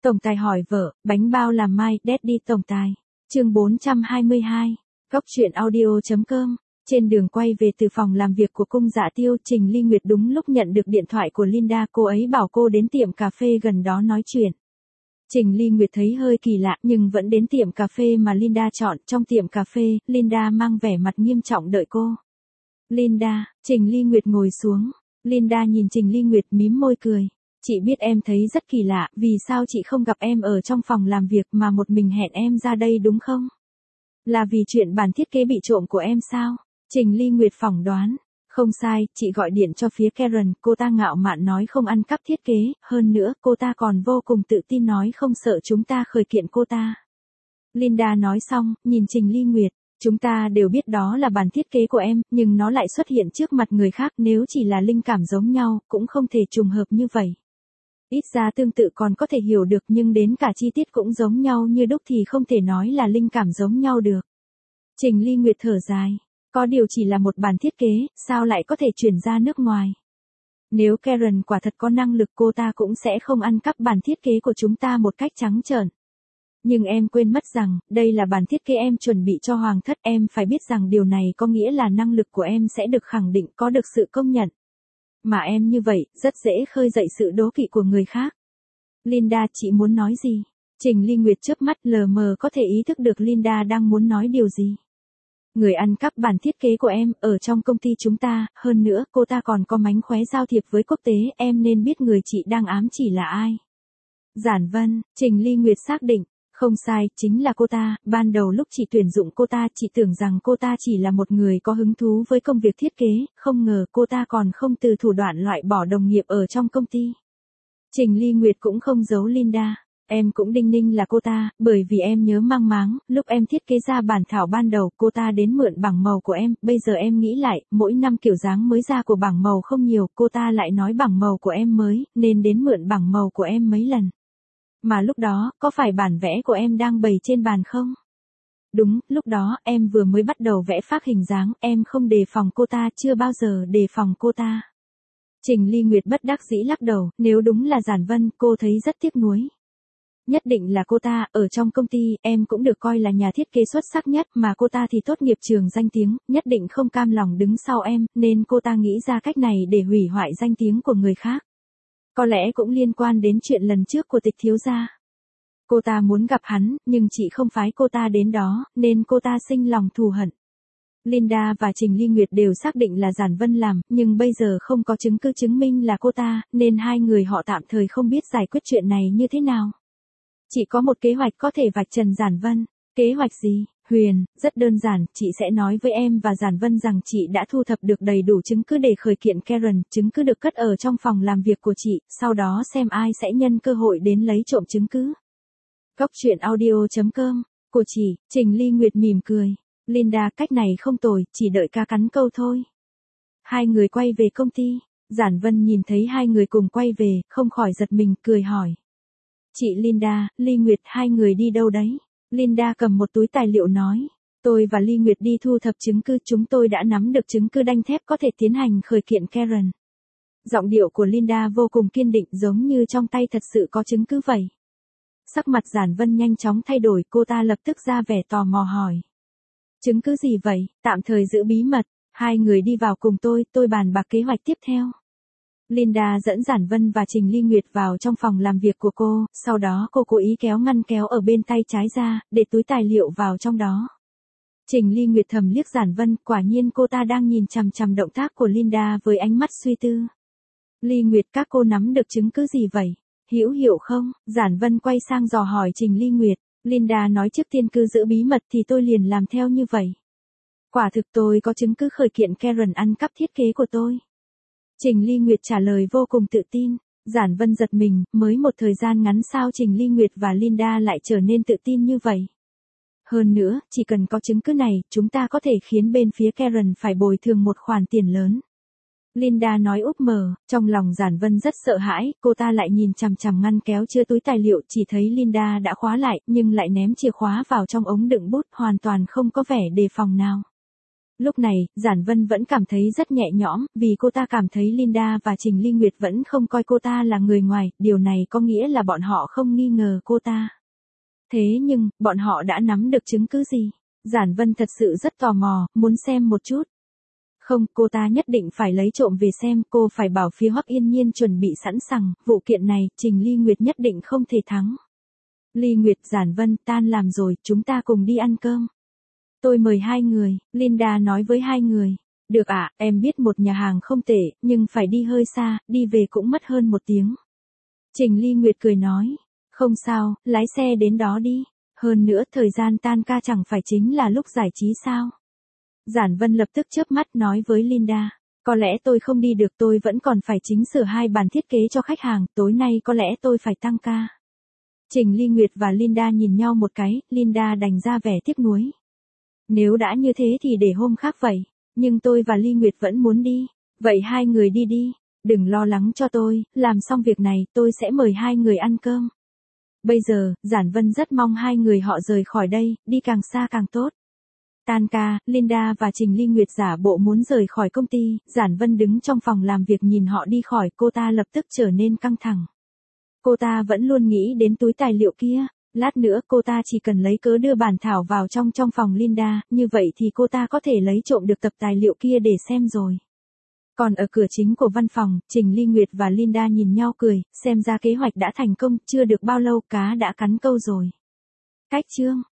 Tổng tài hỏi vợ, bánh bao làm mai, Daddy tổng tài. Chương 422. Góc truyện audio.com. Trên đường quay về từ phòng làm việc của cung Dạ Tiêu, Trình Ly Nguyệt đúng lúc nhận được điện thoại của Linda, cô ấy bảo cô đến tiệm cà phê gần đó nói chuyện. Trình Ly Nguyệt thấy hơi kỳ lạ nhưng vẫn đến tiệm cà phê mà Linda chọn. Trong tiệm cà phê, Linda mang vẻ mặt nghiêm trọng đợi cô. Linda, Trình Ly Nguyệt ngồi xuống. Linda nhìn Trình Ly Nguyệt mím môi cười. Chị biết em thấy rất kỳ lạ, vì sao chị không gặp em ở trong phòng làm việc mà một mình hẹn em ra đây đúng không? Là vì chuyện bản thiết kế bị trộm của em sao? Trình Ly Nguyệt phỏng đoán. Không sai, chị gọi điện cho phía Karen, cô ta ngạo mạn nói không ăn cắp thiết kế, hơn nữa cô ta còn vô cùng tự tin nói không sợ chúng ta khởi kiện cô ta. Linda nói xong, nhìn Trình Ly Nguyệt, chúng ta đều biết đó là bản thiết kế của em, nhưng nó lại xuất hiện trước mặt người khác, nếu chỉ là linh cảm giống nhau, cũng không thể trùng hợp như vậy. Ít ra tương tự còn có thể hiểu được nhưng đến cả chi tiết cũng giống nhau như đúc thì không thể nói là linh cảm giống nhau được. Trình Ly Nguyệt thở dài. Có điều chỉ là một bản thiết kế, sao lại có thể chuyển ra nước ngoài? Nếu Karen quả thật có năng lực cô ta cũng sẽ không ăn cắp bản thiết kế của chúng ta một cách trắng trợn. Nhưng em quên mất rằng, đây là bản thiết kế em chuẩn bị cho Hoàng thất, em phải biết rằng điều này có nghĩa là năng lực của em sẽ được khẳng định, có được sự công nhận. Mà em như vậy, rất dễ khơi dậy sự đố kỵ của người khác. Linda, chị muốn nói gì? Trình Ly Nguyệt chớp mắt lờ mờ có thể ý thức được Linda đang muốn nói điều gì. Người ăn cắp bản thiết kế của em, ở trong công ty chúng ta, hơn nữa, cô ta còn có mánh khóe giao thiệp với quốc tế, em nên biết người chị đang ám chỉ là ai. Giản Vân, Trình Ly Nguyệt xác định, không sai, chính là cô ta, ban đầu lúc chị tuyển dụng cô ta, chị tưởng rằng cô ta chỉ là một người có hứng thú với công việc thiết kế, không ngờ cô ta còn không từ thủ đoạn loại bỏ đồng nghiệp ở trong công ty. Trình Ly Nguyệt cũng không giấu Linda. Em cũng đinh ninh là cô ta, bởi vì em nhớ mang máng, lúc em thiết kế ra bản thảo ban đầu, cô ta đến mượn bảng màu của em, bây giờ em nghĩ lại, mỗi năm kiểu dáng mới ra của bảng màu không nhiều, cô ta lại nói bảng màu của em mới, nên đến mượn bảng màu của em mấy lần. Mà lúc đó, có phải bản vẽ của em đang bày trên bàn không? Đúng, lúc đó, em vừa mới bắt đầu vẽ phác hình dáng, em không đề phòng cô ta, chưa bao giờ đề phòng cô ta. Trình Ly Nguyệt bất đắc dĩ lắc đầu, nếu đúng là Giản Vân, cô thấy rất tiếc nuối. Nhất định là cô ta, ở trong công ty, em cũng được coi là nhà thiết kế xuất sắc nhất, mà cô ta thì tốt nghiệp trường danh tiếng, nhất định không cam lòng đứng sau em, nên cô ta nghĩ ra cách này để hủy hoại danh tiếng của người khác. Có lẽ cũng liên quan đến chuyện lần trước của Tịch thiếu gia. Cô ta muốn gặp hắn, nhưng chị không phái cô ta đến đó, nên cô ta sinh lòng thù hận. Linda và Trình Ly Nguyệt đều xác định là Giản Vân làm, nhưng bây giờ không có chứng cứ chứng minh là cô ta, nên hai người họ tạm thời không biết giải quyết chuyện này như thế nào. Chị có một kế hoạch có thể vạch trần Giản Vân. Kế hoạch gì? Huyền, rất đơn giản, chị sẽ nói với em và Giản Vân rằng chị đã thu thập được đầy đủ chứng cứ để khởi kiện Karen, chứng cứ được cất ở trong phòng làm việc của chị, sau đó xem ai sẽ nhân cơ hội đến lấy trộm chứng cứ. Góc truyện audio.com, của chị, Trình Ly Nguyệt mỉm cười. Linda, cách này không tồi, chỉ đợi ca cắn câu thôi. Hai người quay về công ty, Giản Vân nhìn thấy hai người cùng quay về, không khỏi giật mình, cười hỏi. Chị Linda, Ly Nguyệt, hai người đi đâu đấy? Linda cầm một túi tài liệu nói. Tôi và Ly Nguyệt đi thu thập chứng cứ, chúng tôi đã nắm được chứng cứ đanh thép có thể tiến hành khởi kiện Karen. Giọng điệu của Linda vô cùng kiên định, giống như trong tay thật sự có chứng cứ vậy. Sắc mặt Giản Vân nhanh chóng thay đổi, cô ta lập tức ra vẻ tò mò hỏi. Chứng cứ gì vậy? Tạm thời giữ bí mật, hai người đi vào cùng tôi bàn bạc kế hoạch tiếp theo. Linda dẫn Giản Vân và Trình Ly Nguyệt vào trong phòng làm việc của cô, sau đó cô cố ý kéo ngăn kéo ở bên tay trái ra, để túi tài liệu vào trong đó. Trình Ly Nguyệt thầm liếc Giản Vân, quả nhiên cô ta đang nhìn chằm chằm động tác của Linda với ánh mắt suy tư. Ly Nguyệt, các cô nắm được chứng cứ gì vậy? Hữu hiệu không? Giản Vân quay sang dò hỏi Trình Ly Nguyệt. Linda nói trước tiên cứ giữ bí mật thì tôi liền làm theo như vậy. Quả thực tôi có chứng cứ khởi kiện Karen ăn cắp thiết kế của tôi. Trình Ly Nguyệt trả lời vô cùng tự tin. Giản Vân giật mình, mới một thời gian ngắn sao Trình Ly Nguyệt và Linda lại trở nên tự tin như vậy. Hơn nữa, chỉ cần có chứng cứ này, chúng ta có thể khiến bên phía Karen phải bồi thường một khoản tiền lớn. Linda nói úp mở, trong lòng Giản Vân rất sợ hãi, cô ta lại nhìn chằm chằm ngăn kéo chứa túi tài liệu, chỉ thấy Linda đã khóa lại, nhưng lại ném chìa khóa vào trong ống đựng bút, hoàn toàn không có vẻ đề phòng nào. Lúc này, Giản Vân vẫn cảm thấy rất nhẹ nhõm, vì cô ta cảm thấy Linda và Trình Ly Nguyệt vẫn không coi cô ta là người ngoài, điều này có nghĩa là bọn họ không nghi ngờ cô ta. Thế nhưng, bọn họ đã nắm được chứng cứ gì? Giản Vân thật sự rất tò mò, muốn xem một chút. Không, cô ta nhất định phải lấy trộm về xem, cô phải bảo phía Hoắc Yên Nhiên chuẩn bị sẵn sàng, vụ kiện này, Trình Ly Nguyệt nhất định không thể thắng. Ly Nguyệt, Giản Vân, tan làm rồi, chúng ta cùng đi ăn cơm. Tôi mời 2 người, Linda nói với 2 người. Được ạ, em biết một nhà hàng không tệ, nhưng phải đi hơi xa, đi về cũng mất hơn 1 tiếng. Trình Ly Nguyệt cười nói. Không sao, lái xe đến đó đi. Hơn nữa, thời gian tan ca chẳng phải chính là lúc giải trí sao? Giản Vân lập tức chớp mắt nói với Linda. Có lẽ tôi không đi được, tôi vẫn còn phải chỉnh sửa 2 bản thiết kế cho khách hàng, tối nay có lẽ tôi phải tăng ca. Trình Ly Nguyệt và Linda nhìn nhau một cái, Linda đành ra vẻ tiếc nuối. Nếu đã như thế thì để hôm khác vậy, nhưng tôi và Ly Nguyệt vẫn muốn đi, vậy 2 người đi đi, đừng lo lắng cho tôi, làm xong việc này tôi sẽ mời 2 người ăn cơm. Bây giờ, Giản Vân rất mong 2 người họ rời khỏi đây, đi càng xa càng tốt. Tan ca, Linda và Trình Ly Nguyệt giả bộ muốn rời khỏi công ty, Giản Vân đứng trong phòng làm việc nhìn họ đi khỏi, cô ta lập tức trở nên căng thẳng. Cô ta vẫn luôn nghĩ đến túi tài liệu kia, lát nữa cô ta chỉ cần lấy cớ đưa bản thảo vào trong phòng Linda, như vậy thì cô ta có thể lấy trộm được tập tài liệu kia để xem rồi. Còn ở cửa chính của văn phòng, Trình Ly Nguyệt và Linda nhìn nhau cười, xem ra kế hoạch đã thành công, chưa được bao lâu cá đã cắn câu rồi. Cách chương